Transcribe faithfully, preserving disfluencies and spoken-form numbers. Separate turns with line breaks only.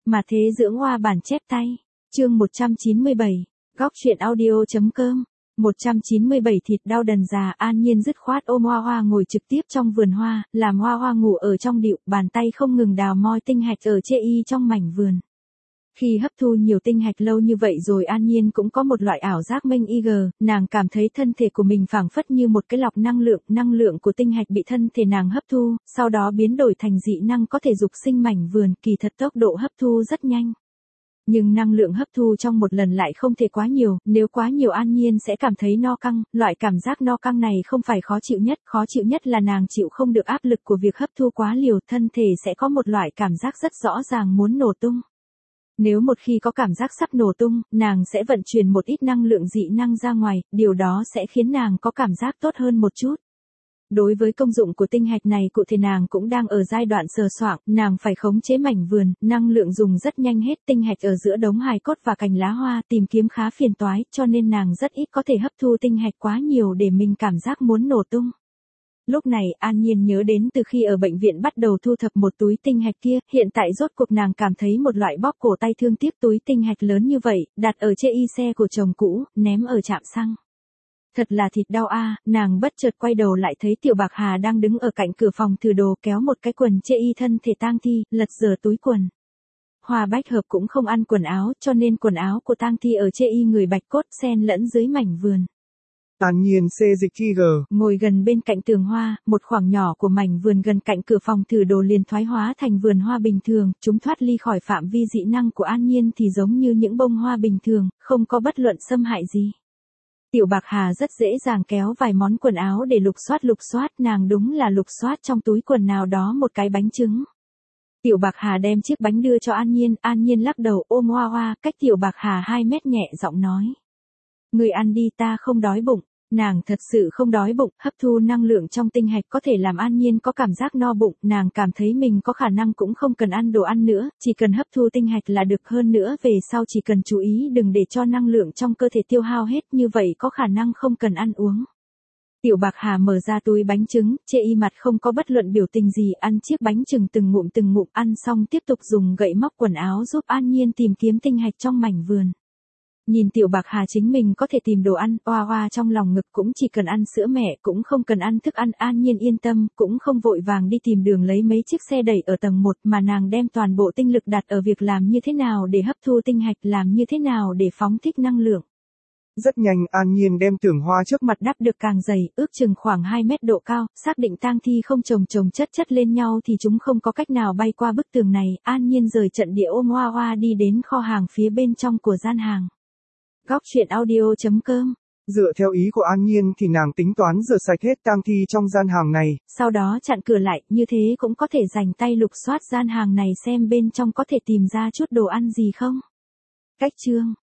Mà thế dưỡng hoa bản chép tay. Chương một trăm chín mươi bảy. Góc truyện audio.com. một trăm chín mươi bảy Thịt đau đần già. An Nhiên dứt khoát ôm Hoa Hoa ngồi trực tiếp trong vườn hoa, làm Hoa Hoa ngủ ở trong điệu, bàn tay không ngừng đào moi tinh hạch ở chê y trong mảnh vườn. Khi hấp thu nhiều tinh hạch lâu như vậy rồi An Nhiên cũng có một loại ảo giác mênh y gờ, nàng cảm thấy thân thể của mình phảng phất như một cái lọc năng lượng, năng lượng của tinh hạch bị thân thể nàng hấp thu, sau đó biến đổi thành dị năng có thể dục sinh mảnh vườn, kỳ thật tốc độ hấp thu rất nhanh. Nhưng năng lượng hấp thu trong một lần lại không thể quá nhiều, nếu quá nhiều An Nhiên sẽ cảm thấy no căng, loại cảm giác no căng này không phải khó chịu nhất, khó chịu nhất là nàng chịu không được áp lực của việc hấp thu quá liều, thân thể sẽ có một loại cảm giác rất rõ ràng muốn nổ tung. Nếu một khi có cảm giác sắp nổ tung, nàng sẽ vận chuyển một ít năng lượng dị năng ra ngoài, điều đó sẽ khiến nàng có cảm giác tốt hơn một chút. Đối với công dụng của tinh hạch này cụ thể nàng cũng đang ở giai đoạn sờ soạng, nàng phải khống chế mảnh vườn, năng lượng dùng rất nhanh hết, tinh hạch ở giữa đống hài cốt và cành lá hoa tìm kiếm khá phiền toái, cho nên nàng rất ít có thể hấp thu tinh hạch quá nhiều để mình cảm giác muốn nổ tung. Lúc này An Nhiên nhớ đến từ khi ở bệnh viện bắt đầu thu thập một túi tinh hạch kia, hiện tại rốt cuộc nàng cảm thấy một loại bóp cổ tay thương tiếc túi tinh hạch lớn như vậy, đặt ở chê y xe của chồng cũ, ném ở trạm xăng. Thật là thịt đau a, nàng bất chợt quay đầu lại thấy Tiểu Bạc Hà đang đứng ở cạnh cửa phòng thử đồ kéo một cái quần chê y thân thể tang thi, lật dở túi quần. Hoa Bách Hợp cũng không ăn quần áo, cho nên quần áo của tang thi ở chê y người bạch cốt xen lẫn dưới mảnh vườn.
An Nhiên xê dịch khi gờ.
Ngồi gần bên cạnh tường hoa, một khoảng nhỏ của mảnh vườn gần cạnh cửa phòng thử đồ liền thoái hóa thành vườn hoa bình thường, chúng thoát ly khỏi phạm vi dị năng của An Nhiên thì giống như những bông hoa bình thường, không có bất luận xâm hại gì. Tiểu Bạc Hà rất dễ dàng kéo vài món quần áo để lục soát lục soát, nàng đúng là lục soát trong túi quần nào đó một cái bánh trứng. Tiểu Bạc Hà đem chiếc bánh đưa cho An Nhiên, An Nhiên lắc đầu ôm Hoa Hoa, cách Tiểu Bạc Hà hai mét nhẹ giọng nói. Người ăn đi, ta không đói bụng. Nàng thật sự không đói bụng, hấp thu năng lượng trong tinh hạch có thể làm An Nhiên có cảm giác no bụng, nàng cảm thấy mình có khả năng cũng không cần ăn đồ ăn nữa, chỉ cần hấp thu tinh hạch là được, hơn nữa về sau chỉ cần chú ý đừng để cho năng lượng trong cơ thể tiêu hao hết, như vậy có khả năng không cần ăn uống. Tiểu Bạc Hà mở ra túi bánh trứng, chê y mặt không có bất luận biểu tình gì, ăn chiếc bánh trứng từng ngụm từng ngụm, ăn xong tiếp tục dùng gậy móc quần áo giúp An Nhiên tìm kiếm tinh hạch trong mảnh vườn. Nhìn Tiểu Bạc Hà chính mình có thể tìm đồ ăn, Hoa Hoa trong lòng ngực cũng chỉ cần ăn sữa mẹ, cũng không cần ăn thức ăn, An Nhiên yên tâm, cũng không vội vàng đi tìm đường lấy mấy chiếc xe đẩy ở tầng một mà nàng đem toàn bộ tinh lực đặt ở việc làm như thế nào để hấp thu tinh hạch, làm như thế nào để phóng thích năng lượng.
Rất nhanh An Nhiên đem tường hoa trước mặt
đắp được càng dày, ước chừng khoảng hai mét độ cao, xác định tang thi không chồng chồng chất chất lên nhau thì chúng không có cách nào bay qua bức tường này, An Nhiên rời trận địa ôm Hoa Hoa đi đến kho hàng phía bên trong của gian hàng. Góc truyện audio.com.
Dựa theo ý của An Nhiên thì nàng tính toán rửa sạch hết tang thi trong gian hàng này.
Sau đó chặn cửa lại, như thế cũng có thể dành tay lục soát gian hàng này xem bên trong có thể tìm ra chút đồ ăn gì không. Cách chương.